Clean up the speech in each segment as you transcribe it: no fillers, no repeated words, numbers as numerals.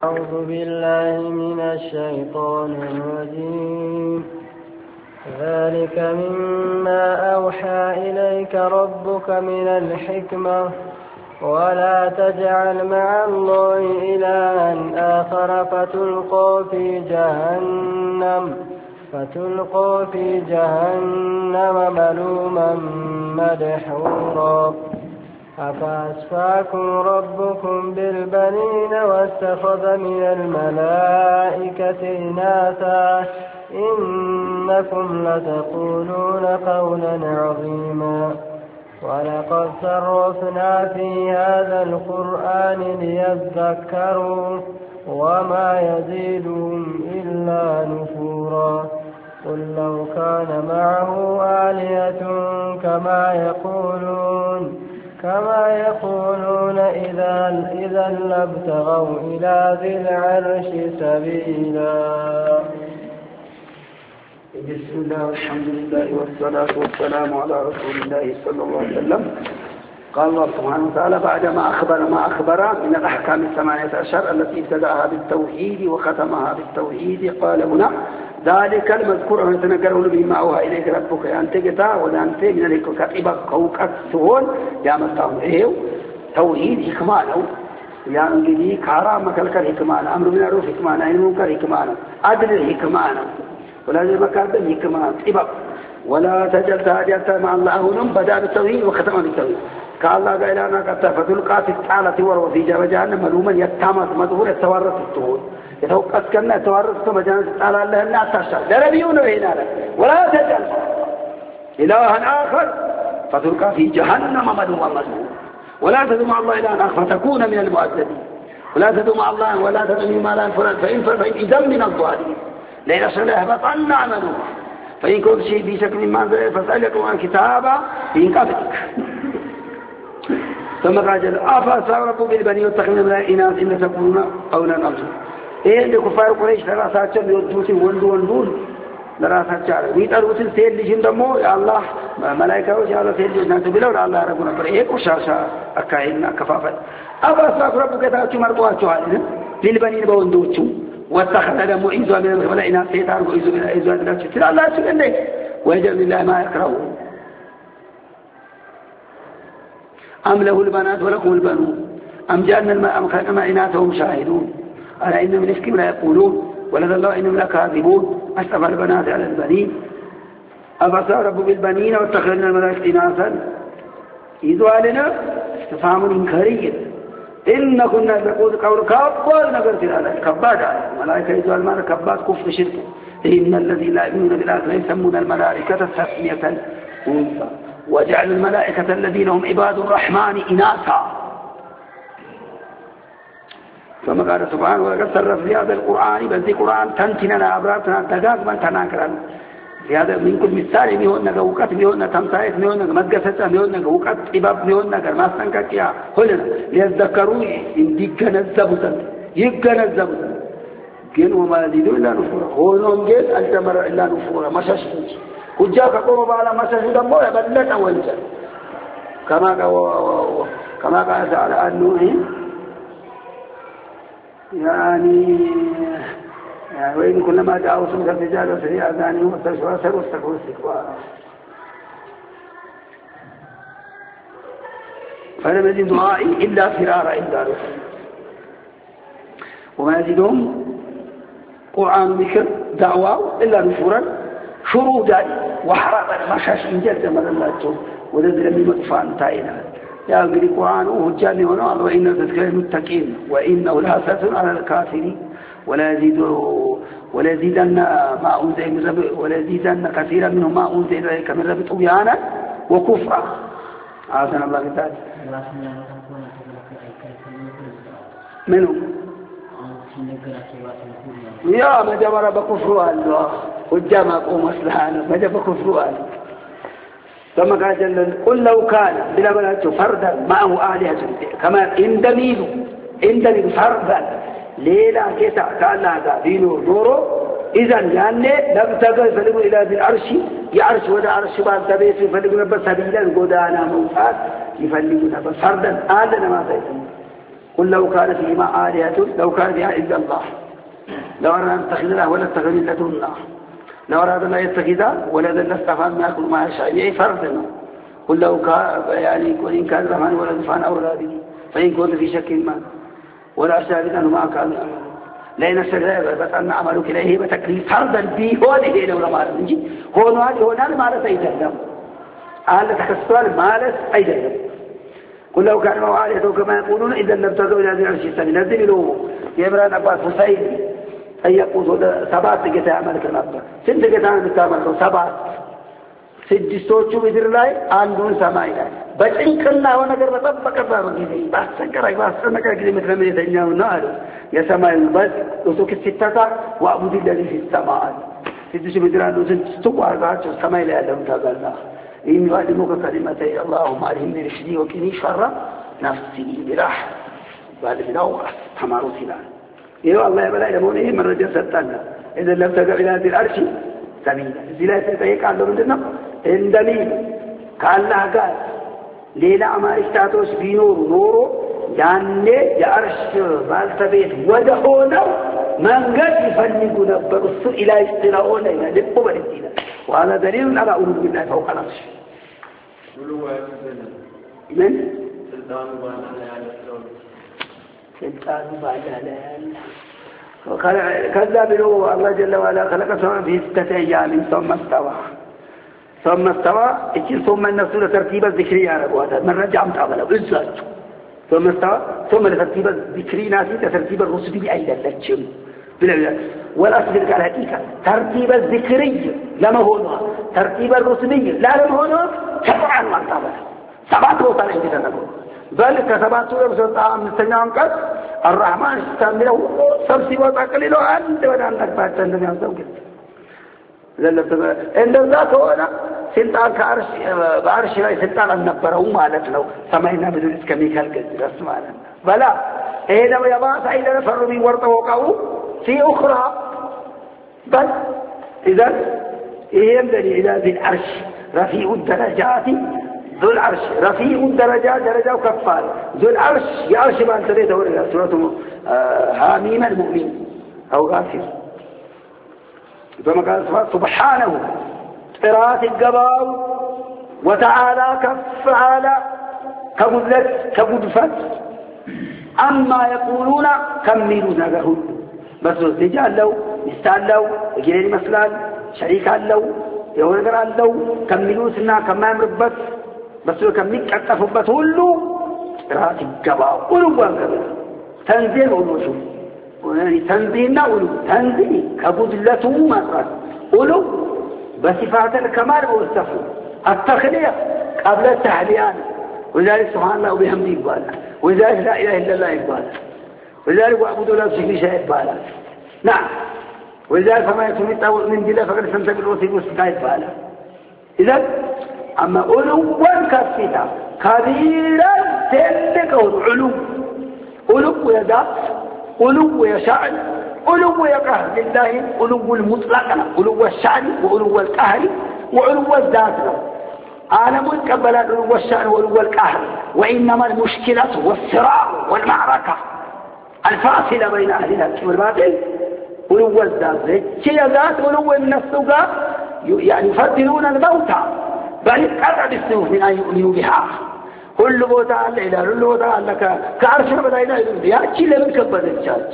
أعوذ بالله من الشيطان الرجيم. ذلك مما أوحى إليك ربك من الحكمة ولا تجعل مع الله إلها آخر فتلقوا في جهنم ملوما مدحورا. أفأصفاكم ربكم بالبنين واتخذ من الملائكة إناثا إنكم لتقولون قولا عظيما. ولقد صرفنا في هذا القرآن ليذكروا وما يزيدهم إلا نفورا. قل لو كان معه آلهة كما يقولون إذا لابتغوا إلى ذي العرش سبيلا. بسم الله والحمد لله والصلاة والسلام على رسول الله صلى الله عليه وسلم. قال الله سبحانه وتعالى بعدما أخبر ما أخبر من الأحكام 18 التي ابتدأها بالتوحيد وختمها بالتوحيد، قال هنا ذلك المذكور أن يتنقرون بما أوحى إليك ربك أنت قطع وأنت من الكتب كوكت سهول يا مستعون إيو توحيد حكمانه يعني لي كارام كالكر حكمانه أمر من الروح حكمانه علم منكر حكمانه عدل حكمانه ولازم مكاتب حكمانه إبق ولا تجل تاجرت مع الله نم بدأ بالتوحيد وختم بالتوحيد. قال الله قائلانا قد فتلقى في التعالة وروثي جهنم ملوما يتامس مدهور يتورث التهود يتوقف كنا يتورث مجانس التعالى الله الناس تشتغل لنبيون وإنا ولا تجل إلها آخر فتلقى في جهنم ملوما مدهور ولا تدعو مع الله إلها آخر فتكون من المؤذبين ولا تدعو مع الله ولا تدعو ما لا فلان فإن إذا من الظالمين لئن أشركنا ليحبطن عملهم فإن كنت شيء في شك مما أنزل فاسألكم عن كتابا من قبلك. ثم قال جل أفأصفاكم ربكم بالبنين واتخذ من الملائكة إناثا إن تقولون قولا عظيما. إيه اللي كفار قريش لراساتهم يودوسين وندون لراساتهم ويتروسين سيل لجن دمو يا الله ملائكة يا الله سيل لجن تبلوا الله ربنا بريء وشاشا أكاين كفافة. أفأصفاكم ربكم تأتي مرقواتهم علينا بالبنين بوندوتهم واتخذ دمو إنزوا من الملائكة إناثا سيتارقوا إنزوا من الملائكة الله سبحانه ويجعل لله ما يكرهون. أم له البنات ولكم البنون أم جعلنا أم خلقنا إناثهم شاهدون ألا إن من إفكهم لا يقولون ولد الله إنهم لكاذبون أشرف البنات على البنين. أفأصفاكم ربكم بالبنين واتخذنا الملائكة إناثا إذ لنا استفهام إنكاري إن كنا نقول قول كبار نقول هذا كبار الملائكة إذ المعنى كبار كفر شرك إن الذين لا يؤمنون بالآخرة يسمون الملائكة تسمية أنثى وجعل الملائكة الذين هم عباد الرحمن إناثا. ثم قال سبحانه ولقد صرف في هذا القرآن بل ذي قرآن تنتنا أبرارتنا دقاق من تناكرا في هذا من كل مثال ميهون وقت ميهون تمسايت ميهون مدقسة ميهون وقت إباب ميهون كرماستن كتيا هلنا ليذكروا يبقى نزبوتا كن وما يزيدون إلا نفورا هونهم جيد الجمر إلا نفورا مشاشين كجاك قوم بالا مسجد مولا بلت وانجل كما قال تعالى أنه يعني وإن كلما جاءوا سمك الرجال وسريع أذانهم واستكبروا استكبارا فلم يزد دعائي إلا فرارا إلا رسل وما يزيدهم قرآن ذكر دعوة إلا نفورا شرودا وحرابا مشاش إنجلت مذلاتهم ونزل من مطفان تائنا يا أقري القرآن وهجاني ونعض وإنه تذكر المتقين وإنه لا ساتر على الكافرين ولا يزيدن ما أنزل من رب ولا يزيدن كثيرا منهم ما أنزل إليك من رب طغيانا وكفرا. عافنا الله تعالى منهم يا ما جبر بكفروا الله وجمع قوم أسلحانا ما جبر كفروا الله. ثم قال جل قل لو كان بلا بلاد فردا معه آلهة كما اندميل فردا ليلا كيسا قال لها دينه نوره إذن يعني لم تقل فلقوا إلى ذي العرش يعرش ودا عرش بعد تبيس فلقوا نبا سبيلا قدانا موساد يفلقوا نبا فردا آلنا ما سيسمون قل لو كان فيهما آلهة لو كان فيها إلا الله لو أردنا أن نتخذ له ولا اتخذ إلا دونه لو أردنا أن يتخذ ولدا لاصطفى ما يأكل ما يشاء يعني فرضنا قل لو كان يعني وإن كان زمان ولد فعن أولاده فإن كنت في شك ما ولا شاهد أنه ما كان لأن الشرع بس أن عملك إليه بتكليف فرضا به هو اللي لو ما نجي هو نال ما لا سيدنا أهل تكسر ما لا سيدنا قل لو كان مواليته كما يقولون إذا لم تزوا إلى ذي العرش السمين نزل له يمران أباس حسين أن يقول سبات قتا عملك الأبا سنت قتا عملك عملك سبات سجستوچو بدر لاي عندون سماي لاي بچن كنا ونگر بطبق بابا كذي بس سكرك بس سنكر كذي مثل من يتنياه النار يا سماي بس وسوك الستة وأبود الذي في السماء سجستو بدر عندون سنتو وارغاتو سماي لاي لهم تابعنا إن يعلمك كلمتي اللهم ألهمني رشدي وكني شر نفسي براح بعد بناو حمارو سنان يا الله يبلا يمونه من رجل ستنا إذا لم تقع إلى هذه الأرش سبيلا زلا تتيك عنده من دنا إن دليل قال الله قال ليلة أما اشتاتوش في نورو يعني يأرش بالتبيت ودهونا من قد يفنقوا نبر السوء إلى استراؤنا إلى لبوا بالدين وهذا دليل على أولو بالله فوق العرش من؟ سلطان بعد كذا بلو الله جل وعلا خلق السماء في 6 أيام ثم استوى ثم النسول ترتيب الذكري على أبواتها من رجع متعمله إزاج ثم استوى ثم لترتيب الذكري ناسي ترتيب الرسبي أيضا للجم والأصل ذلك على الحقيقة ترتيب الذكري لما هو ترتيب الرسبي لا لما هو سبعا وانتابه 7 وطن عندنا نقول بل كسبات سورة بسرطة من السنة أنقذ الرحمن استعمله سبسي وطاقلله عند ودان تكبات عندما ينزل عند ذاك هنا سلطان كعرش بعرش لا سلطان النبره مالتنا سمعنا بدون اسكميك هالقد رسمانا بلا إذا يباس إذا نفر من ورطة وقعوا في أخرى بل إذا يمدني إلى ذي العرش رفيع الدرجات ذو العرش رفيع الدرجات درجة وكفار ذو العرش يعرش ما أنت ليه تقول سورة حميم المؤمن أو غافر ثم قال سبحانه قراءة الجبار وتعالى كف على كبدفت أما يقولون كملوا نجهل بس رجال لو مستعد لو جيري مثلا شريك لو يقول لو كملوا سنا كمان ربط بس لو كملك أكفبت هلو قراءة الجبار قلوا وانقبل تنزيل قلوا شوف تنزيلنا قلوا تنزيل كبدلته مرات قلوا بصفات الكمال والصفو التخلية قبل التحليان وذلك سبحان الله وبحمده يقبل وذلك لا إله إلا الله يقبل وذلك وعبدوا لا تشركوا شيئا يقبل نعم وذلك فما يتم من دله فقد استمسك بالوثيق والسكاء يقبل إذا أما علو كفتا كبيرا تلك علو يذات علو يشعر علو يقهر لله علو المطلق علو الشعر وعلو القهر وعلو الذات عالم قبل علو الشعر وعلو القهر وإنما المشكلة والصراع والمعركة الفاصلة بين أهل الحق والباطل علو الذات هي ذات علو النفس يعني يفضلون الموتى بل قطع بالسيوف من أن يؤمنوا بها كل بوتا على إله كل بوتا على كعرشنا بدأ إله يا كل من كبر الجاج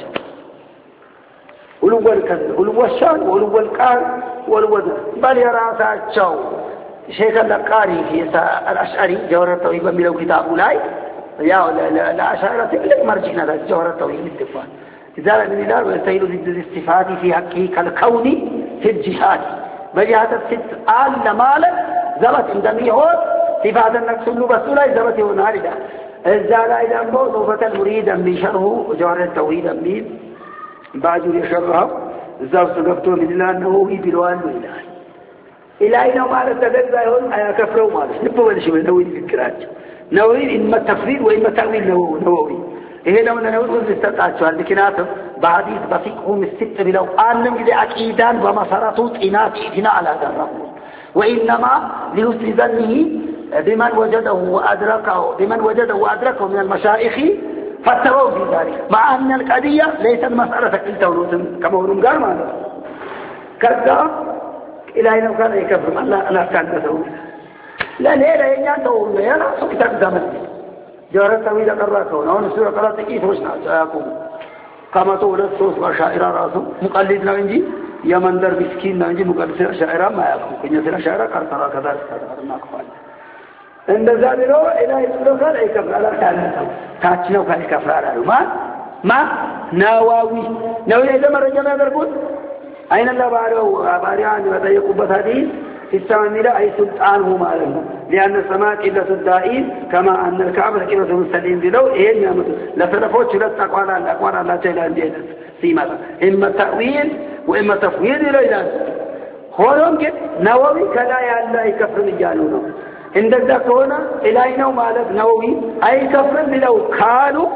ولو الكذب ولو الشان ولو القار ولو بل يرى ساتشو شيخ القاري في الأشعري جوهر التوحيد بملو كتاب لاي يا لا أشعرت لك مرجعنا جوهر التوحيد الدفاع إذا من الله ويستهيل ضد الاستفادة في حقه كالكون في الجهاد بجهاد الست آل لمالك زبط عندما يهود صفات النقص بسولا زبط ونالدا الزالة إذا أنبو صوفة المريد من شره وجوهر التوحيد من بعد يشرها الزاو سقفتوا من الله أنه بلوان وإله إلهي لو ما رتبت بأيهون أيا كفروا مالس نبوا لشي من نوين فكرات نوين إما تفريد وإما تأويل نووي إيه لو نوين قلت استطاعت سؤال بكناته بعديث بفقهم الست بلو آنم إذا أكيدان ومسارته إنا على هذا الرجل وإنما لحسن ظنه بمن وجده وأدركه من المشايخ فتروا في ذلك مع أن القضية ليست مسألة التولوث كما هو قال ماذا كذا إلى أين كان يكفر لا كان تسوي لا ليه ينتهوا لا سوف تقدم جارة طويلة قراءته هون السورة قراءة كيف وشنا سيقوم كما تقول السوس وشائر راسه مقلد نجي يا مندر مسكين نجي مقلد شائر ما يقوم كنيا سير شائر كرترا كذا ما قال عند ذلك إلى يسوع قال يكفر لا كان تاچنو كان يكفر على ما ناوي إذا مرة جمع دربون أين الله باريان وتيقوا بثادين في السماء لا أي سلطانه ماله لأن السماء قلة الدائين كما أن الكعبة قلة المستلين ذلو إيه نعمة لتلفوت شلت أقوال الله تعالى عندنا سيمة إما تأويل وإما تفويض إلى إله هون قد نووي كلا يا الله يكفر مجانونه عندك ذاكونا إلهنا ومالك نووي أي كفر لو كانوا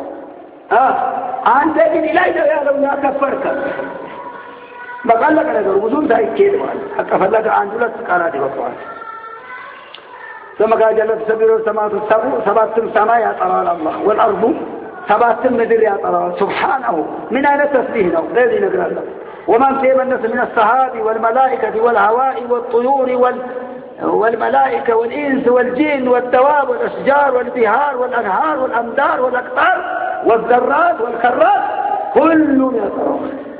أنت إن إلهنا يا لو لا كفرك بقال لك أنا وجود ذا كيد مال حتى فلك عنجلة كانت بقوان ثم قال جل تسبح السماوات سبعة سماء يا طلال الله والأرض سبعة مدر يا طلال سبحانه من أين تسبيحنا الذي نقرأ الله ومن سيب الناس من السحاب والملائكة والهواء والطيور والملائكة والإنس والجن والدواب والأشجار والبهار والأنهار والأمدار والأقطار والذرات والكرات كل يطرق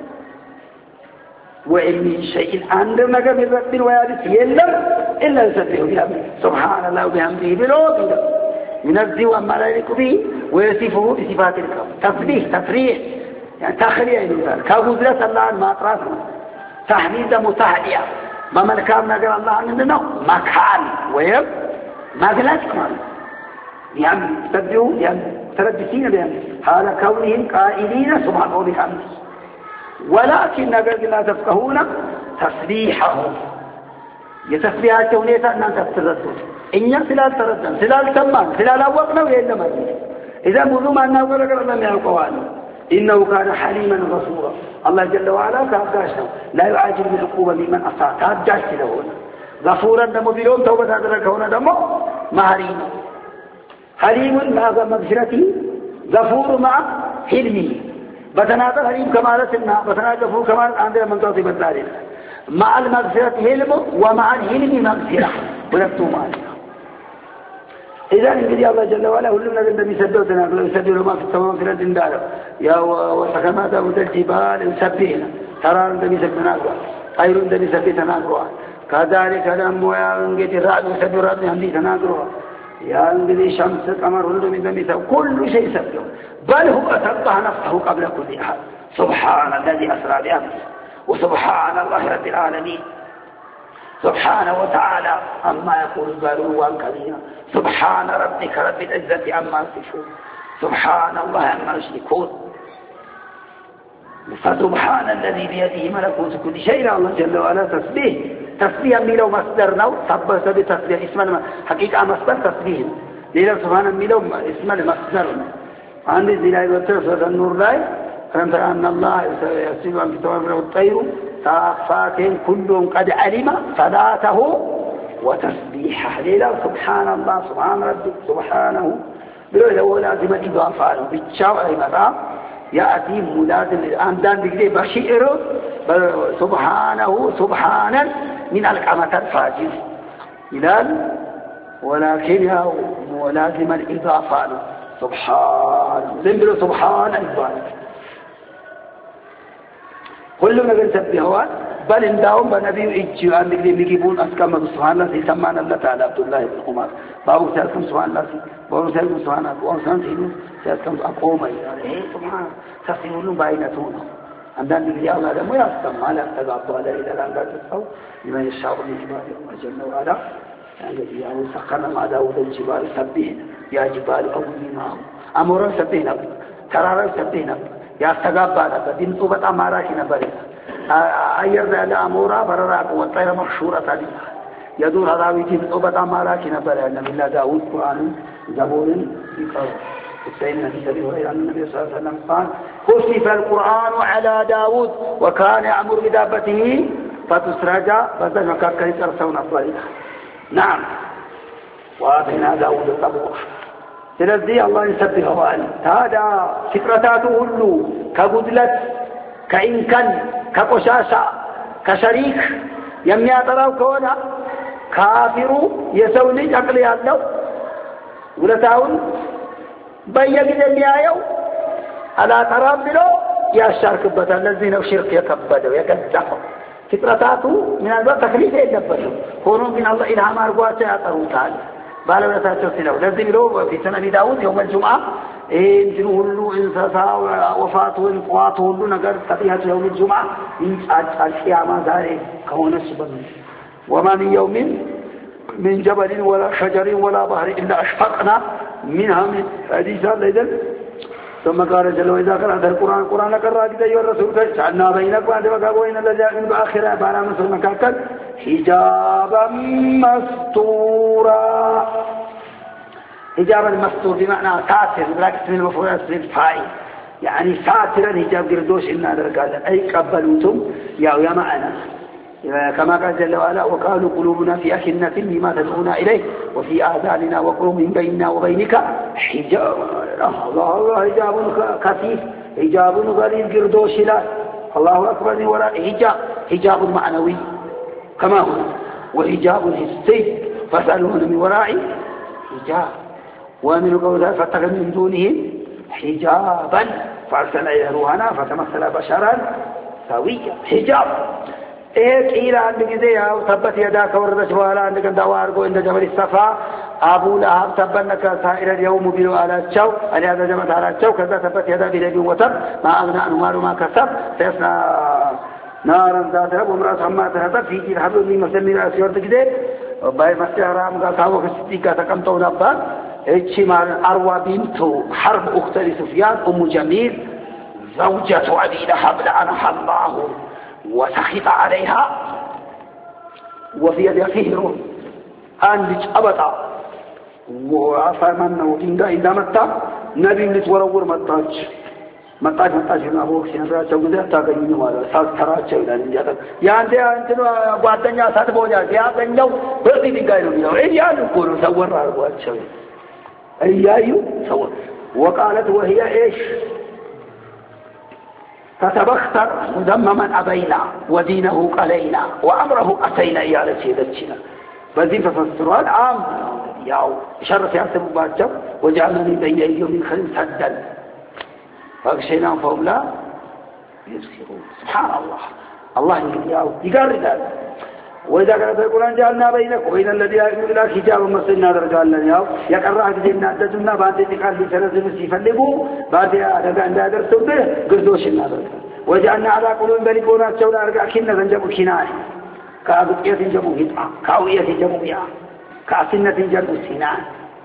وإن من شيء عند نجا من رب ويالس يلم إلا يسبح بحمده سبحان الله وبحمده بلوغه ينزه عما لا يليق به ويصفه بصفات الكون تسبيح تفريح يعني تخلية إلى كابوزلة الله عن ما أطرافنا تحميد متهدئة ما ملكام نجا الله عندنا مكان ويب ما قلت كمان يعني تسبحوا يعني تردسين بحمده حال كونهم قائلين سبحانه وبحمده ولكن نقول لا تفقهون تسبيحهم يتسبيحات تونيتا أن تتردون إن سلال تردن سلال تمان سلال أوقنا وإنما إذا مذوما أنه قرر من القوان إنه كان حليما غفورا الله جل وعلا كأبداشنا لا يعاجل بالعقوبة لمن أصاب كأبداش لهون غفورا دمو بلوم توبة هذا هنا دمو مهرين حليم مع مغفرته غفور مع حلمه بتناظر حليم كمالتنا بتناظر فوق كمال عندنا من توصيف التاريخ مع المغفرة حلم ومع الحلم مغفرة ونكتوم عليها إذا نقول الله جل وعلا كل من الذي يسددنا يسدد ما في السماء في الأرض داره يا وسكما داود الجبال يسبحنا ترى الذي يسبحنا خير الذي يسبحنا كذلك لم ينجد الرعد يسبح الرعد يهدي تناظرها يا الذي شمس قمر كل شيء يسبح بل هو سبح نفسه قبل كل أحد سبحان الذي أسرى بأمره وسبحان الله رب العالمين سبحانه وتعالى عما يقول الظالمون كبيرا سبحان ربك رب العزة عما يصفون سبحان الله عما يشركون فسبحان الذي بيده ملكوت كل شيء الله جل وعلا تسبيح ميلو مصدرنا سبح بتسبيح اسم حقيقة مصدر تسبيح ليلة سبحان ميلو اسم المصدر عند ذلك وترسل النور لاي فلم ترى أن الله يسير عن كتابه الطير صافات كلهم قد علم صلاته وتسبيحه ليلة سبحان الله سبحان ربك سبحانه بلو لازم إضافة بالشاء متى يأتي ملازم الآمدان بقدي بشير سبحانه سبحانا من القامة الفاجر إلال ولكن ملازم الإضافة سبحان زنبلو سبحان الإضافة كل ما بنسبحه بل إنداهم بنبي إجي عند اللي بيجيبون أسكام سبحان الله سيسمعنا الله تعالى عبد الله بن عمر بابو سيسكم سبحان الله بابو سيسكم سبحان الله بابو سيسكم أقوم يعني سبحان تفسيرون باينتون عندنا اللي الله لم يسكم على تجاب على إلى الآن لا تسوا لمن يشاء من جبال وجل وعلا يعني سخرنا مع داود الجبال سبحنا يا جبال أولي معه أمورا سبحنا ترارا سبحنا يا استغابانا بدين صوبة أمارا كنا برينا أير ذا الأمورا برراك والطير مخشورة تالي يدور هذا ويجي صوبة أمارا كنا برينا من الله داود قرآن زبور يقرأ سيدنا النبي وإلى النبي صلى الله عليه وسلم قال خسف القرآن على داود وكان يأمر بدابته فتسرج بدل مكاكا يترسون الطريق نعم وآتينا داود الطبوع ስለዚህ አላህ ይሰብከዋል ታዲያ ፍጥረታቱ ሁሉ ከጉድለት ከኢንከን ከቆሻሻ ከሸሪክ የሚያጠራው ከሆነ ካፊሩ የሰው ልጅ አቅል ያለው ውለታውን በየጊዜው የሚያየው አላጠራም ብሎ ያሻርክበታል ለዚህ ነው ሽርክ የከበደው የገዛፈው ፍጥረታቱ ምናልባት ተክሊፍ የለበትም ሆኖም ግን አላህ ኢልሃም አድርጓቸው ያጠሩታል ባለውለታቸው ሲለው ለዚህ ብሎ في سنة داود يوم الجمعة እንትን ሁሉ እንስሳ ወፋቱ እንቋቱ ሁሉ ነገር ተጥያቱ يوم الجمعة ይንጫጫል ቂያማ ዛሬ ከሆነስ በምን وما من يوم من جبل ولا شجر ولا بحر إلا أشفقنا منها من حديثا لذلك ثم قال جل وعلا قرأت القرآن قرأ كده أيها الرسول جعلنا بينكم وبين الذين يؤمنون بالآخرة فأنا مسلم مكاكل حجابا مستورا حجابا مستور بمعنى ساتر لكن اسم المفعول اسم الفاعل يعني ساترا حجاب قردوش إنا درقال أي قبلوتم يا معنا كما قال جل وعلا وقالوا قلوبنا في أكنة مما تدعونا إليه وفي آذاننا وقر من بيننا وبينك حجاب الله حجاب كثيف حجاب غليظ قردوش لا الله أكبر ولا حجاب معنوي كما هو وحجاب حسي فاسألون من وراء حجاب ومن قوله فاتخذ من دونهم حجابا فأرسلنا إليه روحنا فتمثل بشرا سويا حجاب قيل عند ጊዜ ያው ተበት የዳ ከወረደች በኋላ እንደገና ዳዋ አድርጎ እንደ ጀበል ይሰፋ አቡ ለሃብ ተበነከ ሳኢረ የውሙ ቢሉ አላቸው አሊያ ዘመት አላቸው ከዛ ተበት የዳ ቢለቢ ወተብ ማአግና አንማሩ ማከሰብ ተስና ናራን ዛተብ ወምራስ አማተ ተፈ ፊጂ ሀብሉ የሚመስል ሲወርድ ጊዜ ባይ መስያራም ጋር ታወከ ሲጋ ተቀምጠው ነበር እቺ ማለት አርዋ ቢንቱ ሐርብ اخت سفيان ام جميل زوجة ابي لهب لعنها الله وسخط عليها وفي يدها فهر عندك أبطا وعفامنه إذا متى نبي نتورور متاج من أبوك سنرات وقدرت تاقينه ولا ساس ترات شولا يا أنت قواتنيا ساتبوجا يا أنجو بردي بقاينه بيو إيجانو كورو سور رأيوات شولا إيجايو سور وقالت وهي إيش فتبختر مذمما أبينا ودينه قلينا وأمره أتينا إيالة سيدتنا فذي ففسرها العام ياو شرف يحسب باجب وجعلنا من بين أيديهم من خلف سدا فأغشيناهم فهم لا يبصرون سبحان الله ياو يقرر ذلك وإذا كانت القرآن جعلنا بينك وبين الذين يؤمنون بالله حجابا مستورا درجال لنا يقرأ كذبنا أدتنا بعد ذكر لسنة مسيفلقوا بعد هذا عند درسوا به قردوش النظر وجعلنا على قلوب بلقونا السولا أرقع كنا زنجبوا كناي كأبقية جمو هدعة كأوية جمو بيع كأسنة جمو سنان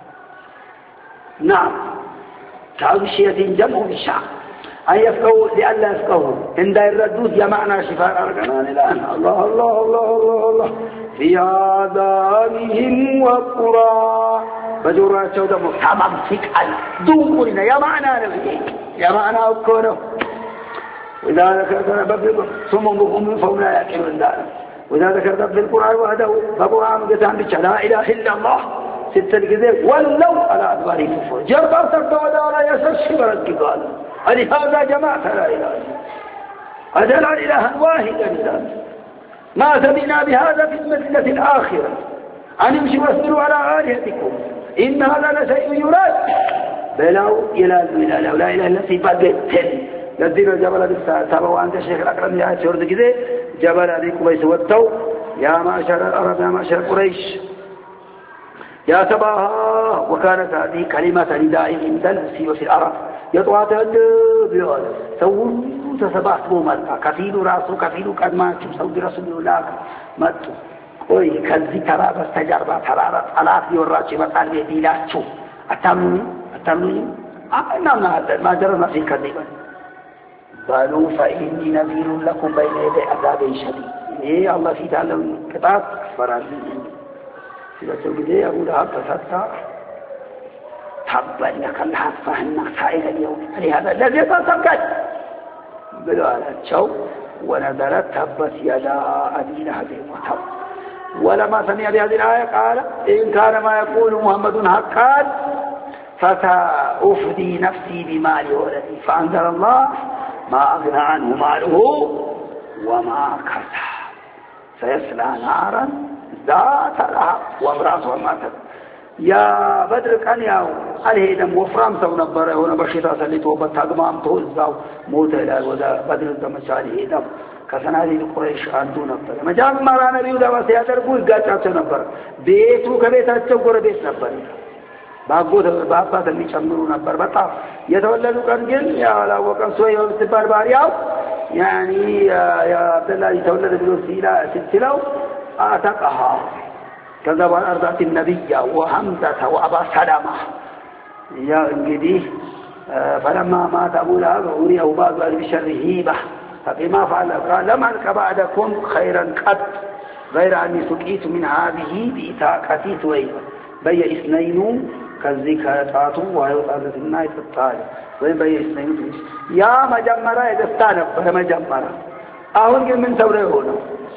نعم كأوشية جمو بشع أن يفقهوا لألا يفقهوا عند الردود يا معنى شفاء أرقنان الآن الله في آذانهم وقرا بجورات شودا محتمم فكال دوقنا يا معنى نبيك يا معنى أكونه وإذا ذكرت بفضل ثم بهم فهم لا يأكلون ذلك وإذا ذكرت في القرآن وحده فقرآن قسم بك لا إله إلا الله ست الكذب ولو على أدباره كفر جربا سرطودا ولا يسر شبرك قال لهذا جماعة لا إله أجل إلها واحدا لله ما سمعنا بهذا في المسلة الآخرة أن يمشوا واصبروا على آلهتكم إن هذا لشيء يراد بلاو إلى لا إله إلا في بدتن الذين جبل بالسابع وأنت الشيخ الأكرم يا شورد كذا جبل عليكم ويسوتوا يا معشر العرب يا معشر قريش يا سباها وكانت هذه كلمة نداء عند النسي وفي العرب يطوات بيقول سووا تسبحتوا ملكا كفيل راسو كفيل قدماكم سود رسول الله متوا ቆይ ከዚህ ተራ በስተጀርባ ተራራ ጠላት ይወራችሁ ይመጣል ይላችሁ አታምኑ እናምናለን ማጀረና ሲከደይ ባሉ فإني نذير لكم بين يدي عذاب شديد ይሄ አላህ ፊት ያለው ቅጣት ፈራል ስለዚህ ጊዜ አቡ ለሃብ ተፈታ تبا كلها فهنا سائر اليوم لهذا الذي تصدق بالوالدشو ونزلت تبت يدا أبي لهب وتب ولما سمع بهذه الآية قال إن كان ما يقول محمد حقا فسأفدي نفسي بمال ولدي فأنزل الله ما أغنى عنه ماله وما كسب سيصلى نارا ذات لهب وامرأته ماتت يا بدر كان ياو عليه دم وفرام سو نبره هنا بشيطة سليتوبت تقمامته الزاو موت إلى وذا بدر الزمش عليه دم كسنادي القريش عندو نبره مجال مرا نبيو دوا سيادرقو إقاچاچو نبره بيتو كبيتاچو قربيت نبره بابا دمي چمرو نبر بطا يتولدو كان جن يا لا وكان سوي وبتبار بارياو يعني يا عبد الله يتولد بلوسيلا سلسلة أعتقها كذا أرضات النبي وحمزة وأبا سلمة يا انجدي فلما مات أبو لهب أريه بعض بشر هيبة فبما فعل قال لم ألك بعدكم خيرا قد غير أني سقيت من هذه بإتاقتي ثويبة بي اثنين كالذكرات ويطالت الناس الطالب وين بي اثنين يا مجمرة يدستان مجمرة أهون من ثوره هنا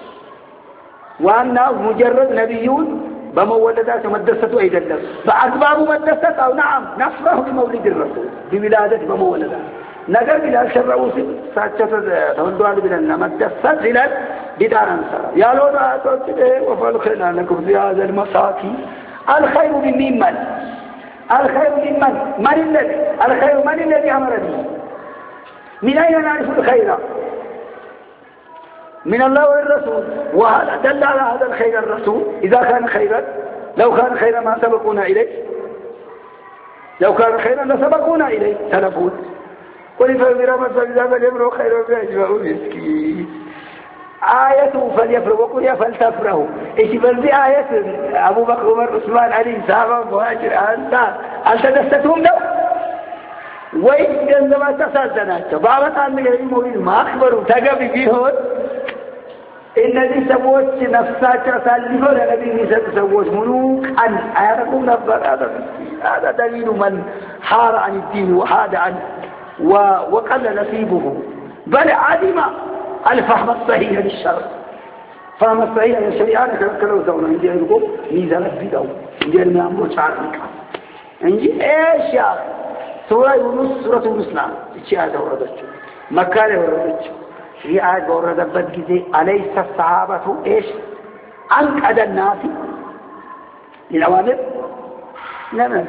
وأنه مجرد نبيون بمولدات مدرسة أيضا فأسباب مدرسة أو نعم نصره بمولد الرسول بولادة بمولدات نقل إلى شر ساتشة تولدوا بلنا مدرسة زلت بدار أنصار يا لونا أتوكده وفالخينا لكم في هذا المساكي الخير ممن الخير ممن من الذي الخير من الذي أمرني من أين نعرف الخير من الله والرسول وهذا دل على هذا الخير الرسول إذا كان خيرا لو كان خيرا ما سبقونا إليه لو كان خيرا لسبقونا إليه سلفون قل فبرمت فبذاب اليمر خير فيجمعوا مسكين آية فليفروا وقل فلتفروا إيش بلدي آية أبو بكر عمر عثمان علي صحابة مهاجر أنت دستهم لو وإن عندما تسالتنا بعض أن يهمون ما أخبروا تقبي فيهون إن سووش نفسك سالفوا لنبي سووش ملوك أن أعرفوا نفر هذا دليل من حار عن الدين وحاد عنه وقل نصيبه بل عدم الفهم الصحيح للشرع فهم الصحيح للشريعة كلو زونا عندي أقول ميزان البدو عندي المعمول شعرك عندي إيش يا سورة يونس سورة الإسلام إيش هذا وردتش مكة وردتش في آية وردت بدقيزة أليس الصحابة إيش أنقذ الناس للأوامر لا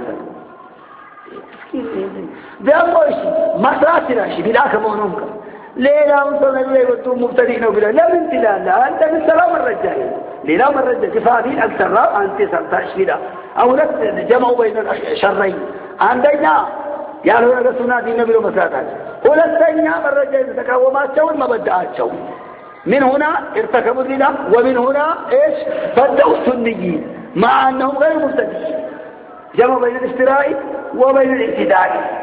بأمر شيء مسرات شيء بلا كمونهم ليلا وصلنا إليه وانتم مبتدئين وبلا لا من تلا أنت من سلام الرجال ليلا من الرجال كفاهين أكثر راب أنت سلطاش بلا أو لا جمعوا بين الشرين عندنا يا رب رسولنا دين نبي ومساتات ولا الثانية الرجال تكاومات شون ما بدأت شون من هنا ارتكبوا الزنا ومن هنا إيش بدأوا السنيين مع أنهم غير مبتدئين جمعوا بين الافتراء وبين الاعتداء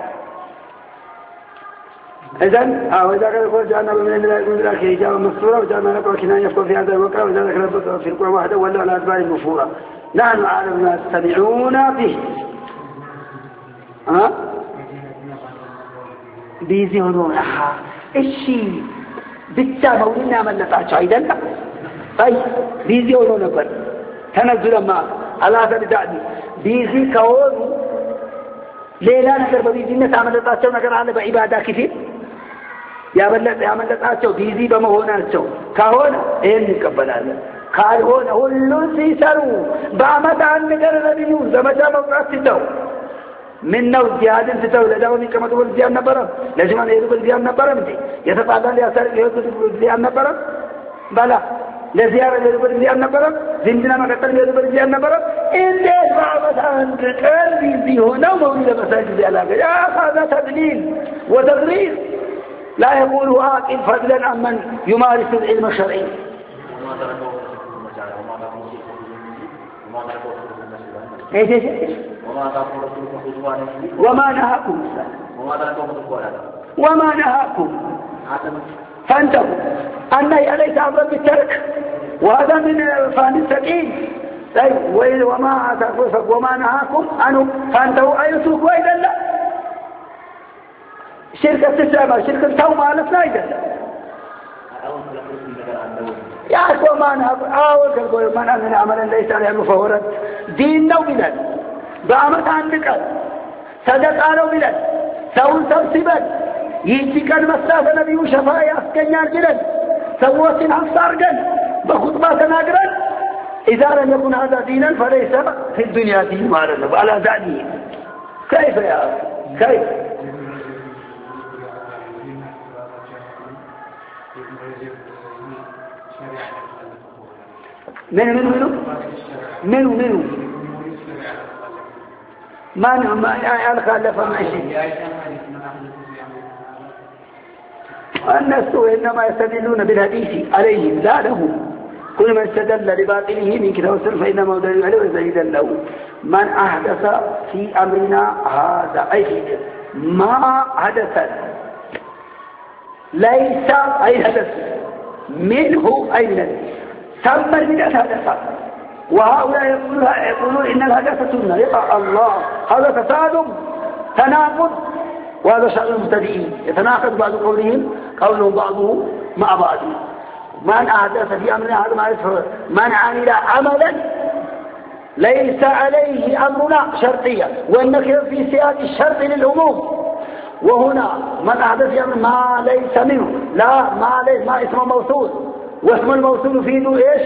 إذن وإذا كان يقول جعلنا من الآخر إجابة مصورة وجعلنا نقرأ كنان يفقه في هذا الوقت وإذا ذكر في القرآن واحدة ولا على أدبار المفورة نحن أعلم ما تستمعون به بيزيونون الشيء بيتا مولينا من نتعش عيدا أي بيزيونون بل تنزل ما على هذا الدعم بيزي كون ليلا نقر ببيزينا تعمل نتعش ونقر على بعبادة كثير يا بلد يا من نتعش بيزي بمهوناتش كهون إيه نقبل هذا قال هون كل سيسروا بعمد عن نقر نبيو زمجا مقرأت من نوع زيادة تتولى لدوني كما تقول زيادة نبرم لازم أن يقول زيادة نبرم دي يتفعل لأسر يقول زيادة نبرم بلا لزيارة يقول زيادة نبرم زندنا ما قتل يقول زيادة نبرم إلا بعض عن قلبي هنا ومولد مساجد العلاقة يا هذا تدليل وتغرير لا يقوله عاقل فضلا عن من يمارس العلم الشرعي ايش وما نهاكم وما نهاكم فانتهوا النهي أليس أمرا بالترك وهذا من فان السكين طيب وما نهاكم عنه فانتهوا أي يتركوا أيضا لا شركة السلامة شركة التومة ألفنا أيضا يا أخوة ما نهاكم من أمن عملا ليس عليه فهو رد دين نوبلا بعمت عندك صدق قالوا بلد سون سبسبت يتكن مسافة نبي شفاء أسكنيان بلد سوات حصارقا بخطبة تناقرا إذا لم يكن هذا دينا فليس في الدنيا دين مارنا وعلى ذلك كيف يا أخي كيف منو ما خالف معشي الناس إنما يستدلون بالحديث عليهم لا لهم كل من استدل لباطله من كتاب السنة فإنما دليل عليه وزيدا له من أحدث في أمرنا هذا أي ما حدث ليس أي حدث منه أي من سمى البدعة حدث وهؤلاء يقولون إن الحدث سنة يقع الله هذا تسالم تناقض وهذا شأن المبتدئين يتناقض بعض قولهم بعضه مع بعض من أحدث في أمرنا هذا ما يسفر من عمل عملا ليس عليه أمرنا شرطية والنكر في سياق الشرط للعموم وهنا من أحدث في أمر ما ليس منه لا ما اسم موصول واسم الموصول يفيد إيش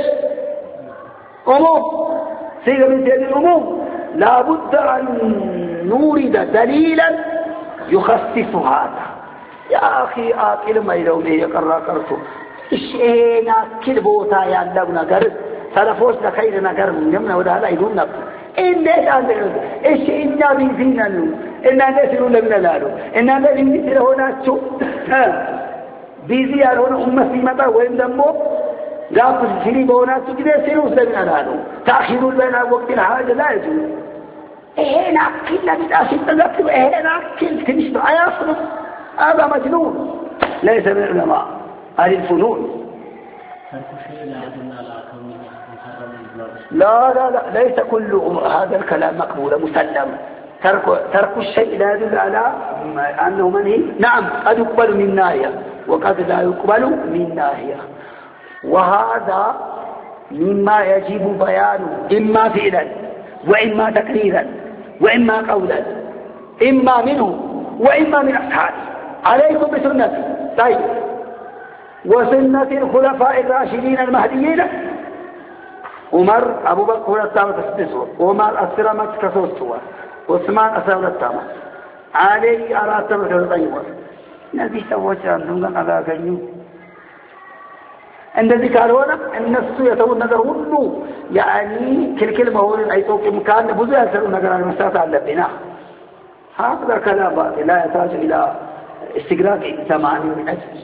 عموم صيغة من سياق العموم لا بد أن نورد دليلا يخصص هذا يا أخي آكل ما يلوم يقرأ قرته إيش ناكل بوتا يعلم نقر سلفوش لخير نقر من جمنا وده لا يدون نقر إنه تعلم إيش إنا بيزينا إنا نسلون لنا لارو إنا نسل هنا شو بيزي هنا في متى وين دمو قابل سيري بونا شو كده سيروس لنا لارو تأخير لنا وقت الحاجة لا يجوز ناكل لا تذكر ناكل تنشط أيصرف هذا مجنون ليس من العلماء هذه الفنون لا ليس كل هذا الكلام مقبول مسلم ترك الشيء لا يدل على أنه منهي نعم قد يقبل من ناحية وقد لا يقبل من ناحية وهذا مما يجب بيانه إما فعلا وإما تقريرا وإما قولا إما منه وإما من أصحابه عليكم بسنتي طيب وسنة الخلفاء الراشدين المهديين عمر أبو بكر التامة تسدسوا عمر السلامة كسوسوا عثمان أسامة التامة علي أراتم كالطيوة نبي سوى عندهم على كنيو الذي قالوا الناس يتوون نظر كله يعني كل مهول أيتوك مكان بزوء يسألون نظر عن المستطاع اللبناء هذا كلام لا يحتاج إلى استقراق ثماني من أجل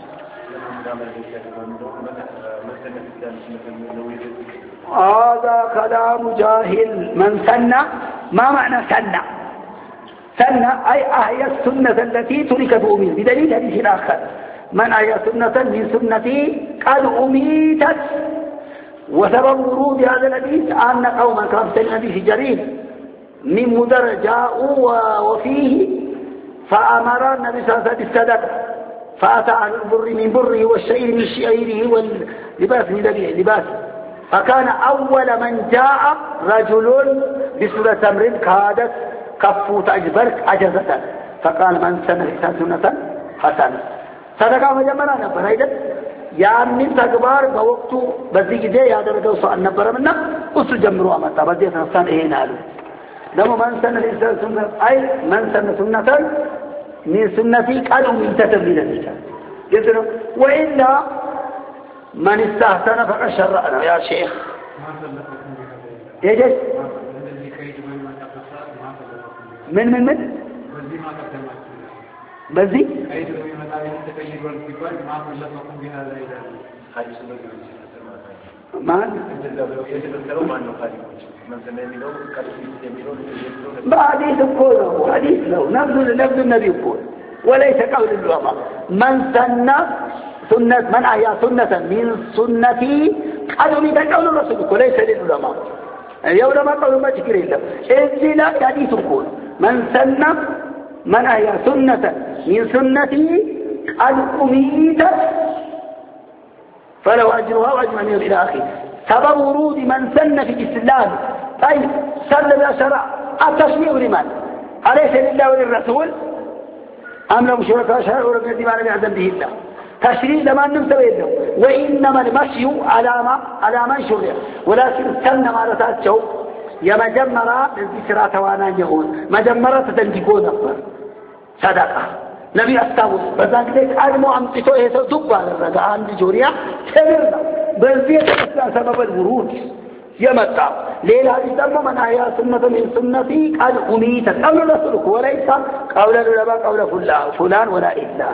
هذا كلام جاهل من سنة ما معنى سنة أي أحيا السنة التي تركت أميت بدليل حديث آخر من أحيا سنة من سنتي قد أميتت وسبب ورود هذا الحديث أن قوما كما في الحديث جرير من مدر جاءوا وفيه فأمر النبي صلى الله عليه وسلم بالصدقة فأتى على البر من بره والشعير من شعيره واللباس من لباس فكان أول من جاء رجل بسورة تمر كادت كفو تجبرك عجزة فقال من سنة سنة حسنة صدقة مجمنا نبرا إذن يعني تكبار بوقته بذي جدي هذا رجل سؤال نبرا منا أسر جمروا أمتا بذي سنة إيه نالو لما من سنة سنة أي من سنة من سنتي قالوا من تتبليل النجاة يقولون وإلا من استهتنا فقد شرعنا يا شيخ يجب من بذي ما حديث كله حديث له نبذ النبي يقول وليس قول العلماء من سنة من أحيا سنة من سنتي قالوا من قول الرسول وليس للعلماء العلماء قالوا ما تكر إلا إذن لا حديث يقول من أحيا سنة من سنتي قد أميتت فلو أجرها وأجر من إلى آخره سبب ورود من سن في الإسلام طيب سن بلا شرع التشريع لمن أليس لله وللرسول أم لهم شركاء شرعوا لكم الذي ما لم يأذن به الله تشريع لما نمتبه له وإنما المشي على من شرع ولكن سن ما رتاتشو يا مجمرة الذكرى توانا يقول مجمرة تدنجون أكبر صدقة نبي أستاوس بذلك ليك أدمو أمتتو إيسو دبا للرجاء عند جوريا تبرنا بذلك سبب الورود يمتع ليلة الدم من آيات سنة من سنتي قد أميتت قول رسولك وليس قول العلماء قول فلان ولا إلا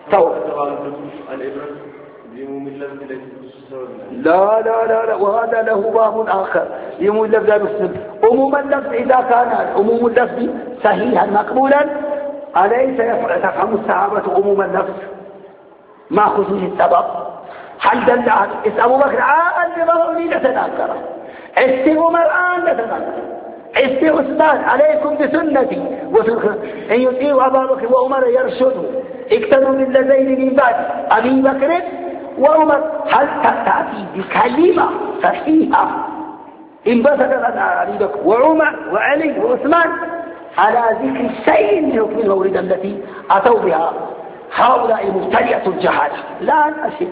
لا وهذا له باب آخر يمو اللفظ المسلم عموم اللفظ إذا كان عموم اللفظ صحيحا مقبولا أليس تفهم الصحابة عموم اللفظ ما خصوص السبب هل دل أبو بكر لما أريد تناكره استي عمر تناكره استي عثمان عليكم بسنتي إن يطيعوا أبا بكر وعمر يرشدوا اقتدوا بالذين من بعد أبي بكر وعمر هل تأتي بكلمة صحيحة انبسطت عن أبي بكر وعمر وعلي وعثمان على ذكر شيء من حكم المورد التي أتوا بها هؤلاء مبتدئة الجهالة لا أشيخ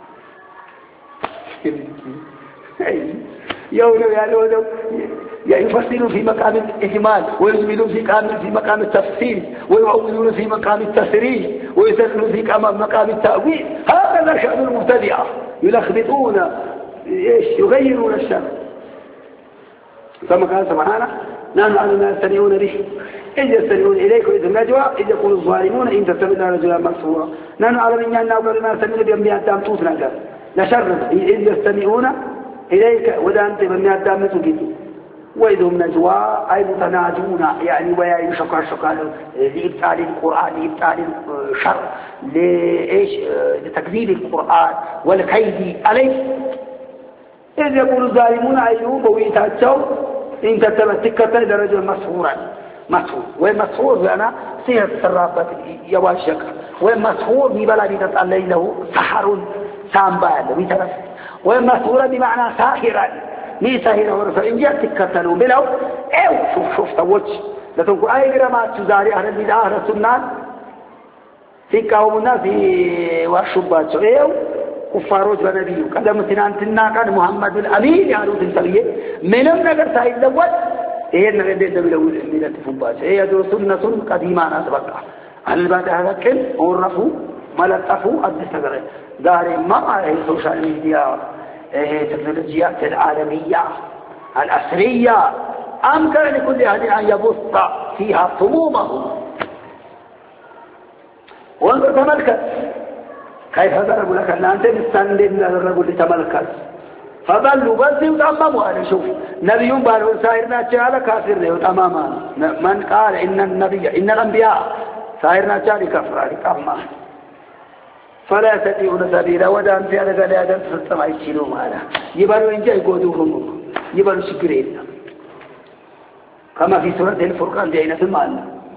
يقولون يفصلون في مقام الإجمال ويجملون في مقام التفصيل ويعولون في مقام التسريح ويسرون في مقام التأويل هذا شأن المبتدئة يلخبطون يغيرون الشأن كما قال سبحانه نحن على ما يستمعون به إذ يستمعون إليك وإذ النجوى إذ يقول الظالمون إن تتبعنا رجلا مكسورا نحن على من يعنى وقال ما يستمعون بأنبياء الدام توتنا قال لشرف إذ يستمعون إليك وإذا أنت بأنبياء الدام تجد وإذ هم نجوى أي متناجون يعني ويا شكا لإبطال القرآن لإبطال الشر لتكذيب القرآن والكيد عليه إذ يقول الظالمون أيوب ويتعجوا إن تتبتكت درجة مسحورا مسحور ومسحور لأنا سيرة السرابة يواشك ومسحور ببلد تتعلي له سحر سامبال ويترس ومسحورا بمعنى ساحرا مي ساحرا ورسا إن جاء تكتلوا بلو شوف توجه لتنقوا أي قرامات تزاري أهل البدعة أهل السنة في قوم الناس والشبات كفاروج بنبيه قدم تنانتنا كان محمد الأمين يعرض السبيه منهم نقر سايد دوت إيه نقر دي دبلو من التفنباج إيه دو سنة قديمة ناسبقا عن البعض هذا كل ورفوا ملتفوا الدستغرة داري ما عليه السوشيال ميديا تكنولوجيات العالمية الأسرية أمكن لكل أحد أن يبث فيها صمومه وانظر تملكت كيف ضربوا لك أن أنت مستندين للرجل تملكت فضلوا بس يتأمموا أنا شوف نبي بارو سائرنا جعل كافر له تماما من قال إن الأنبياء سائرنا جعل كفر تماما فلا يستطيعون سبيلا ودان في هذا لا يدن تسمع يشيلوا معنا يبروا إن جاء يقودوهم يبروا شكرين كما في سورة الفرقان دينة المال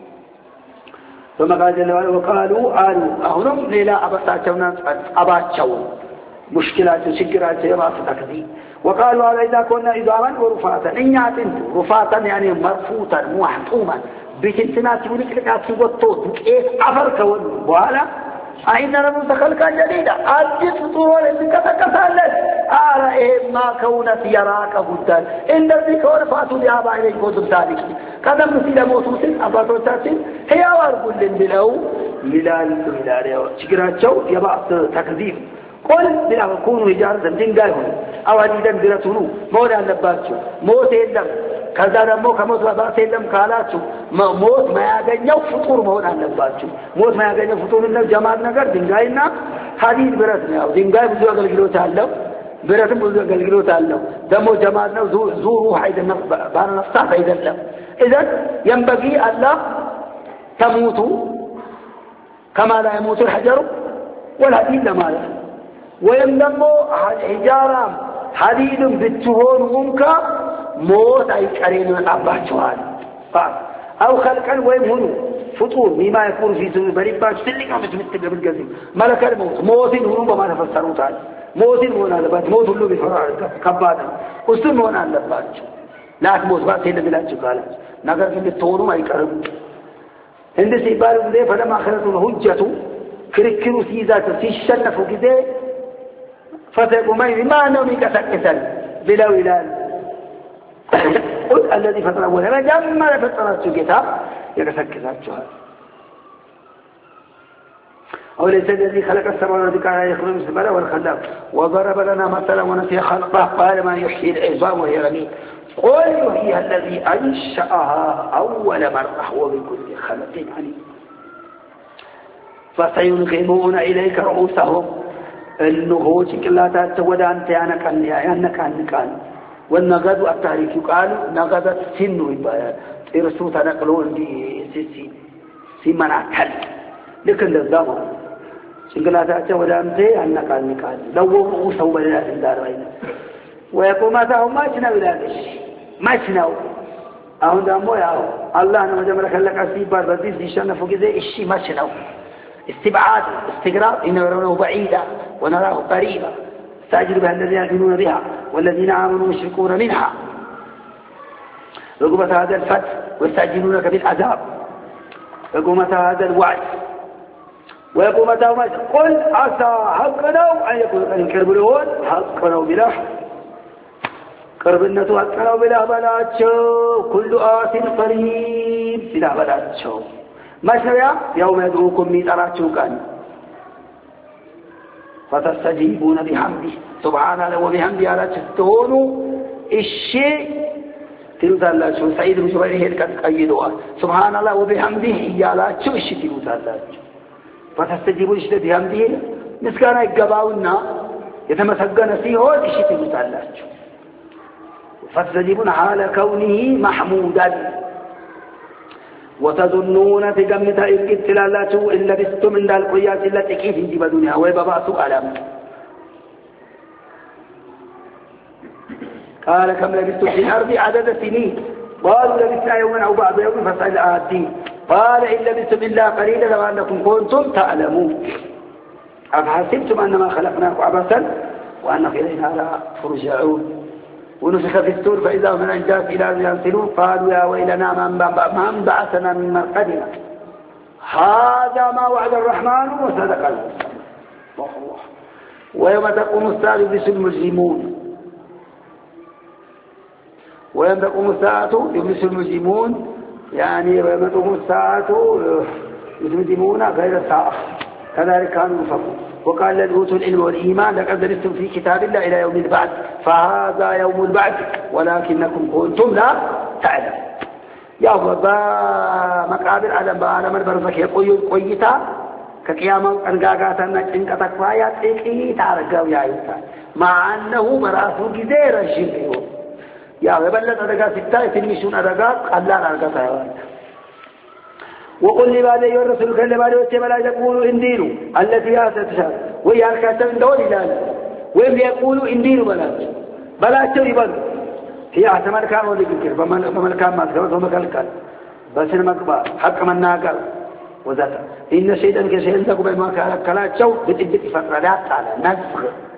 ثم قال جل وعلا وقالوا أهنم ليلا أباتشون مشكلات وشكرات يباس تكذيب وقالوا على إذا كنا إضاما ورفاتا إن يعتنت رفاتا يعني مرفوتا محطوما بتنتنات ولكلكات وطوط إيه عفرك وعلا أين نمت خلقا جديدا أجد فطور إنك تكسلت على إيه ما كونت يراك بدا إن الذكر فاتوا بآباء إليك وزم ذلك قدم نسيل موسوسين أباتوا تاسين هي وارقل بلو ملال شكرات شو يبعث تكذيب قل بلا كونوا هجارة دنقاهم أو هديدا برسولو مولا لباتشو موت يدم كذا دمو كموت وباس يدم كالاتشو موت ما يغنيو فطور مولا لباتشو موت ما يغنيو فطور إنه جماعت نقر دنقاينا حديد برسنا دنقاي بزو أقلقلو تعلو برسم بزو أقلقلو تعلو دمو جماعتنا زورو حيدا بانا نفسها حيدا لهم إذن ينبغي ألا تموتوا كما لا يموت الحجر والحديد لماذا ويمنمو حجارة حديد بالتهون منك موت أي كريم أباجوان أو خلقا ويمهنوا فطور مما يكون في سنة بريباج سلقا متمتقى بالقزيم ملك الموت موت هنو بما نفسروا تعالى موت هنا لباج موت اللو بفرار كبادا أسلم هنا لباج لا تموت بقى سيدة بلاج قالت نقر في التونو ما يكرم عند سيبال ذي فلما أخذته الهجة كركروا سيزات سيشنفوا كذا فسيقوا ما أنهم يكسكسا بلا ولال قل الذي فطر أولا جمع فطرت كتاب يكسكسا جهاز أو ليس الذي خلق السماوات والأرض كان يخلق السماء والخلاق وضرب لنا مثلا ونسي خلقه قال ما يحيي العظام وهي رميم قل يحييها الذي أنشأها أول مرة هو بكل خلق عليم فسينغمون إليك رؤوسهم النهوج كلا تتودى أنت أنك والنغد التاريخ قال نغدت سن إرسو تنقلون في مناكل لكن الزمان شكلا تتودى أنت أنك لو رؤوسه بلاد الدارين ويقوم أتاهم ما شنو بلادش ما شنو أهون دامو يا الله أنا مجمع لك أسيبار بديس ديشان فوق ذي إشي ما شنو استبعاد استقرار إن يرونه بعيدا ونراه قريبا استعجل بها الذين يؤمنون بها والذين آمنوا مشركون منها يقوم هذا الفتح ويستعجلونك بالعذاب يقوم هذا الوعد ويقوم ما قل عسى حقنا أن يكون قد كربلون حقنا بلا قربنته حقنا بلا بلاتشو كل آت قريب بلا بلاتشو ما شوية يوم يدعوكم ميتاراتشو كان فتستجيبون بحمده سبحان الله وبحمده على تستهونوا الشيء تلوت الله شو سعيد بن جبير هيك قيدوا سبحان الله وبحمده يالا شو الشيء تلوت الله فتستجيبون الشيء بحمده مسكانا يقباونا يتمسكن فيه هو الشيء تلوت الله فتستجيبون حال كونه محمودا وتظنون تجمتا إكتلالاتو إن لبستم من القياس التي كيف يجيب دنيا ويببعثوا ألم قال كم لبستم في الأرض عدد سنين قالوا لبسنا يوما أو بعض يوم فاسأل آتين قال إن لبستم إلا قليلا لو أنكم كنتم تعلمون أفحسبتم أنما خلقناكم عبثا وأنكم إلينا لا ترجعون ونفخ في السور فإذا هم من الأجداث إلى ينسلون قالوا يا ويلنا من بعثنا من مرقدنا هذا ما وعد الرحمن وصدق المرسلون الله ويوم تقوم الساعة يبلس المجرمون ويوم تقوم الساعة يبلس المجرمون يعني ويوم تقوم الساعة يجرمون غير الساعة كذلك كانوا يفكرون وقال الذين اوتوا العلم والايمان لقد درستم في كتاب الله الى يوم البعث فهذا يوم البعث ولكنكم كنتم لا تعلمون يا ربا مقابر عالم البرزخ يقوي قيتا كقيامه انغاغاتنا ጭንቀት ፋያ ጥቂት አርገው ያዩታል مع انه براسو ጊዜ ረጅም ነው ያ የበለጠ አደጋ ሲታይ ትንሹን አደጋ ቀላል አርገታ ያዋል وقل لبعض يرسل كلمات وتبلا يقولوا انديروا التي تشاء وياركاتم دول الى وين يقولوا انديروا بلاچو يبل هي احتمال كان ودي كير بملكام ما تقول بملكال بس المقبا حق مناقر وذات ان الشيطان كشيء تقوا بما كلاچو بتبت فقرات على نفخ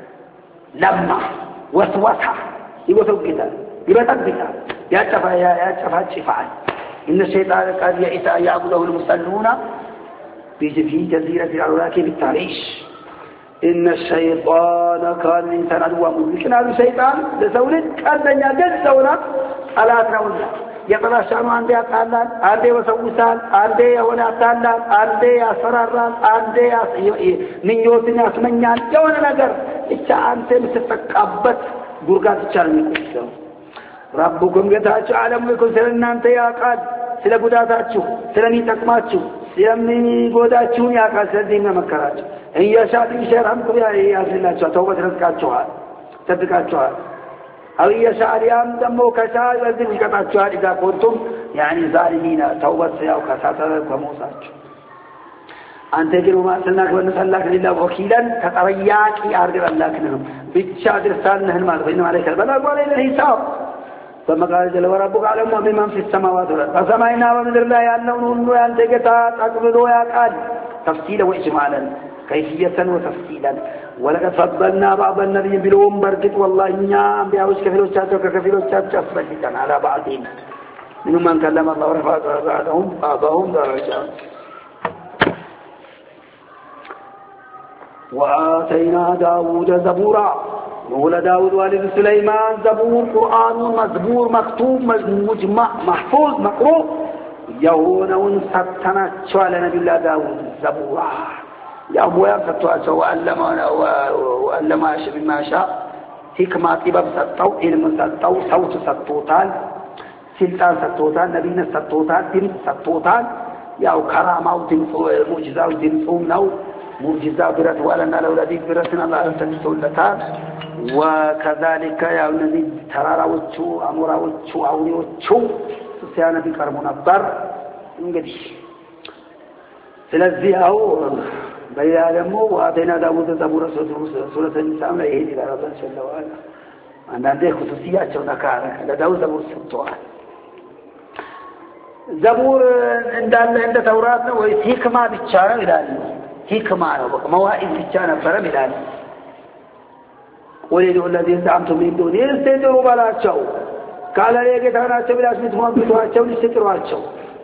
لما وسوسه يوسو كده يبتبتا يا شفا شفاعه إن الشيطان قد يئس أن يعبده المصلون في جزيرة العراك بالتعريش إن الشيطان كان الإنسان عدوا مبين هذا الشيطان لسولد كان لن يجد سونا ألا ترون يقرأ شأنه عندي أتعلم عندي وسوسان عندي هنا أتعلم عندي أسراران عندي نيوتني أسمنيان يوانا نقر إذا أنت مستقبت برقات الشارمي ربكم قتاتوا عالم ويكون سلنا أنت يا قاد سلا قداتاتوا سلني تقماتوا سلني قداتوا يا قاد سلدين مكراتوا إن يشاء بشير همكم يا سلاتوا توبة رزقاتوا صدقاتوا أو يشاء اليوم دمو كشاء يزل قطاتوا إذا كنتم يعني ظالمين توبة سياو كساتا وموساتوا أنت جروا ما أرسلناك ونسألك لله وكيلا كترياك أرجل الله كنهم بتشاد رسالنا هنما وإنما عليك البلاغ وعلينا الحساب ثم قال جل وربك علم بمن في السماوات والأرض فسمعنا ومن الله أنه أنت قتات أقبلوا يا قال تفصيلا وإجمالا كيفية وتفصيلا ولقد فضلنا بعض النبي بلوم بركت والله إنيا أنبياء وش كفلوا شاتوا كفلوا شاتوا أفرجتنا على بعضهم منهم من كلم الله ورفع بعضهم درجات وآتينا داود زبورا مولى داود والد سليمان زبور قرآن مزبور مكتوب مجمع محفوظ مقروء يهونون ستنا شوال نبي الله داود زبورا يا أبويا فتوى وألم بما شاء حكمة طبب ستو علم ستو صوت ستوتان سلطان ستوتان نبينا ستوتان دين ستوتان يا كرامة ودين معجزة ودين نو معجزة برت ولنا لولدي برتنا الله تنسولتان وكذلك يا الذي ترارا وچو امورا وچو اوري وچو سيانا بكرمو نبر እንግዲህ ስለዚህ አው በያለሙ ወአተና ዳውድ ዘቡረ ሱረተ ንሳም ላይ ይሄ ይላል ሰለዋል አንዳንዴ ኹሱሲያቸው ተካረ ለዳውድ ዘቡር ሰጥቷል ዘቡር እንዳለ እንደ ተውራት ነው ወይ ሂክማ ብቻ ነው ይላል ሂክማ ነው በቃ መዋኢዝ ብቻ ነበር ይላል ወለዱ الذين زعمتم من دونه استدروا ባላቸው ካለ የጌታናቸው ብላስ ምትሟግቷቸው ይስጥሯቸው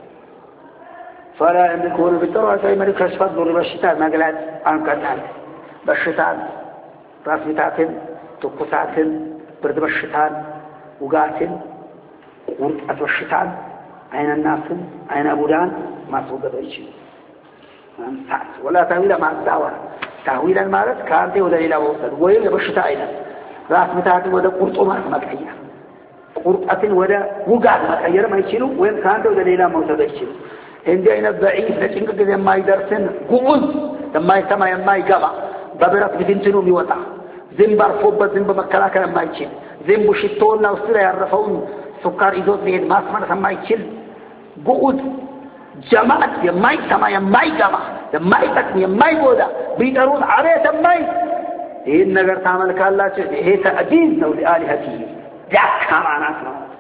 فلا يملكون بالتوراة ملك كشف الضر والشتاء مقلات أنقطعت بالشتاء راسمتات تقصات برد بالشتاء وقات ورقة بالشتاء عين الناس عين أبودان ما صوت بيشي ولا تأويل مع الدعوة تأويلا مالت كانت ودليل وصل وين بالشتاء أيضا راسمتات ودا قرطمات مكية قرطة ودا وقات مكية ما يشيلوا وين كانت ودليل موسى بيشيلوا عندي أنا ضعيف لكن كذا ما يدرسن قوز لما يسمع ما يجمع ببرك بتنتنو ميوتا زنبار فوق زنب مكلاك لما يشيل زنب شتون لو سرى يعرفون سكر إذا زين ما سمع لما يشيل قوز جماعة يما يسمع يما يجمع يما يتكني يما يبودا بيترون عليه يما إيه النجار تعمل كالله شيء هي تأدين نو لآلهته جاك معنا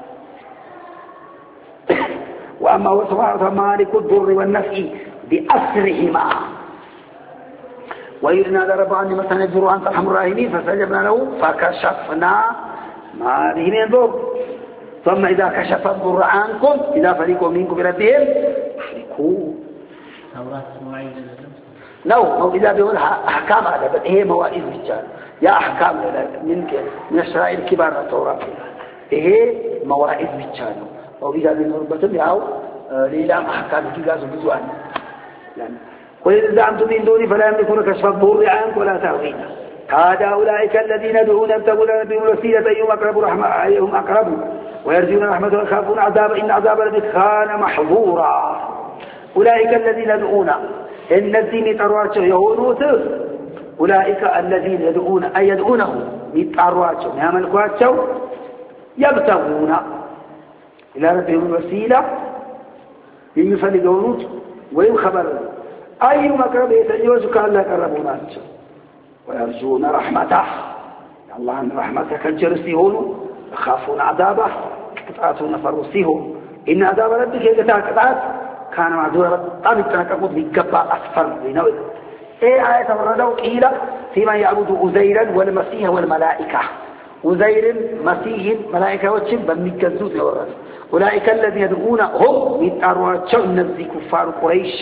وأما هو سبحانه مالك الضر والنفع بأسرهما وإذنا لرب عني مثلا يجروا عن أرحم الراحمين فاستجبنا له فكشفنا ما به من الضر ثم إذا كشف الضر عنكم إذا فريق منكم بربهم يشركون لو إذا بيقول أحكام هذا هي موائد الرجال يا أحكام من الشرائع الكبار التوراة هي موائد الرجال وإذا بنربطهم ياو ليلا أحكام كيغاز بزوان يعني وإذا زعمتم من دوني فلا يملكون كشف الضر عنك ولا تأويلا هذا أولئك الذين يدعون يبتغون بهم الوسيلة أيهم أقرب رحمة أيهم أقرب ويرجون رحمة ويخافون عذاب إن عذاب ربك كان محظورا أولئك الذين يدعون إن الدين ترواته يهونوت أولئك الذين يدعون أي يدعونه يترواته يملكواته يبتغون إلى ربهم الوسيلة يفلقونوت ويم خبر أي مقرب يتجوزك الله قربونات ويرجون رحمته الله أن رحمتك الجرسيون يخافون عذابه قطعتون فرسيهم إن عذاب ربك يقطع قطعات كان معذورا طابق تنكبت بقبع أسفر بنوع إيه آية وردوا قيلة فيما يعبد أزيرا والمسيح والملائكة وزير مسيح ملائكة وشب بمكزوز يورد أولئك الذين يدعون هم من أرواحهم النبي كفار قريش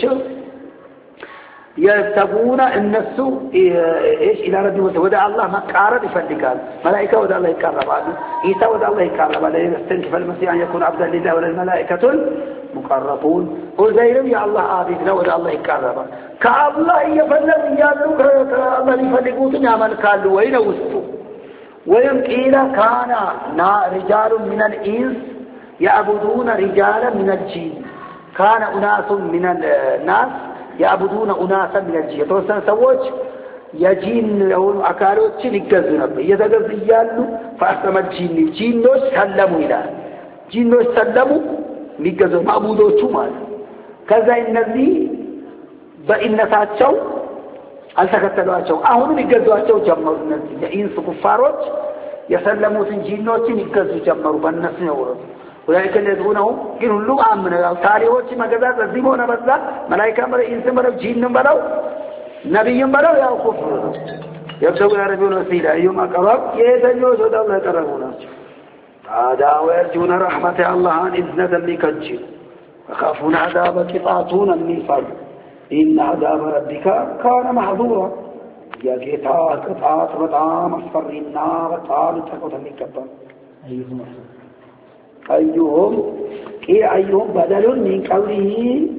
يتبون النفس إيش إلى ربي ودع الله مقارب يفلقان ملائكة ودع الله يقرب عنه إيسا ودع الله يقرب عنه يستنكف المسيح أن يكون عبدا لله ولا الملائكة المقربون وزير يا الله آبيتنا ودع الله يقرب كالله يفلق يالو الله يفلقوت نعمل كالو وين وسطو ويم قيل كان رجال من الإنس يعبدون رجالا من الجن كان أناس من الناس يعبدون أناسا من الجن توسن سووش يجين لون أكالوش يقزون يتقز يالو فأسلم الجن جنوش سلموا إلى جنوش سلموا يقزون معبودوش مال كذا النبي بإن ساتشو አልተከተሏቸው አሁንም ይገዟቸው ጀመሩ እነዚህ የኢንስ ኩፋሮች የሰለሙትን ጂኖችን ይገዙ ጀመሩ በእነሱ ነው ወላይከ ለዱነው ግን ሁሉ አምነው ታሪዎች መገዛት እዚህ ሆነ በዛ መላእክት መረ ኢንስ መረ ጂን በለው ነብይም በለው ያው ኩፍር ነው يبدو يا ربي الوسيلة أيما قرب يتجوز ودولة قربوا ናቸው هذا ويرجون رحمة الله إذن ذنبك الجن وخافون عذاب قطعتون النفر إن عذاب ربك كان محظورا يا قطعات قطعات بطعام أصفرنا بطعام تقوت النكبر أيهم بدل من قوله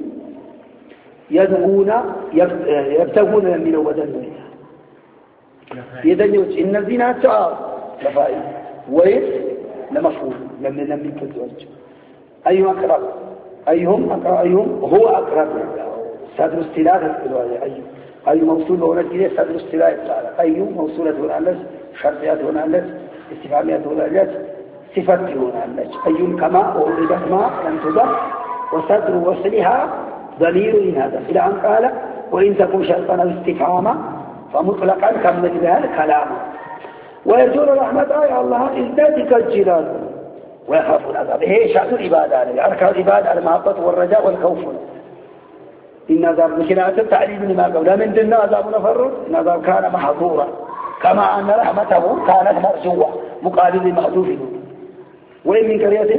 يبتغون من بدل منها يدنيوش إن الزنا تعال لفائد ويس لمفهوم لم يكذوج أيهم أقرب أيهم هو أقرب صدر استلاء أي موصول هنا كده صدر استلاء أيهم موصولة هنا لس شرطيات هنا لس استفهاميات هنا لس صفات هنا لس أيهم كما أولدت ما لم تضع وصدر وصلها ضمير هذا إلى أن قال وإن تكون شرطا استفهاما فمطلقا كمل بها الكلام ويرجون رحمة يا الله إذنك الجلال ويخافون العذاب هي شأن العبادة أركان العبادة المحبة والرجاء والخوف إن عذاب مكنات تعليم لما قبل من دون عذاب نفر إن عذاب كان محظورا كما أن رحمته كانت مرجوة مقابل محذوف وإن من قرية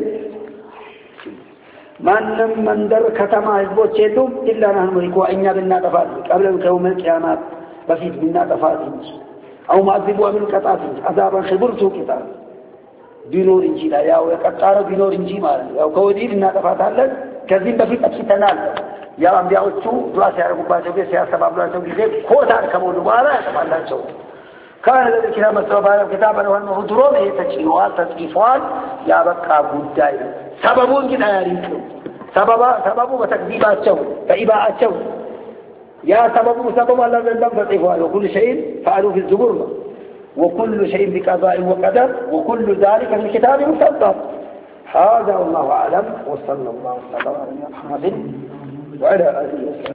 من در كتما يثبت شيئا إلا نحن ملكوا إنا بالنا تفاتي قبل يوم القيامة بفيد بالنا تفاتي أو معذبوا من قطعتهم عذابا خبرتوا كتاب بنور إنجيلا يا ويقطار بنور إنجيما أو كودي بالنا تفاتي هلد كذب بفيد أكتنال يا أنبياء التو دعا سياركم باشوكي سياسة بابلا شوكي كوتار كمون وارا يتبع الله شوك كان الذي الكتاب السببان كتابا وأنه درومه تشكيوات تسكيفوات يا بكا بوداي سببون كنا يريكم سببه وتكذيبات شو فإباءات شو يا سبب الله لم تطيفوا وكل شيء فعلوا في الزبور وكل شيء بقضاء وقدر وكل ذلك في الكتاب مسطر هذا والله أعلم وصلى الله وسلم على محمد وعلى آله وسلم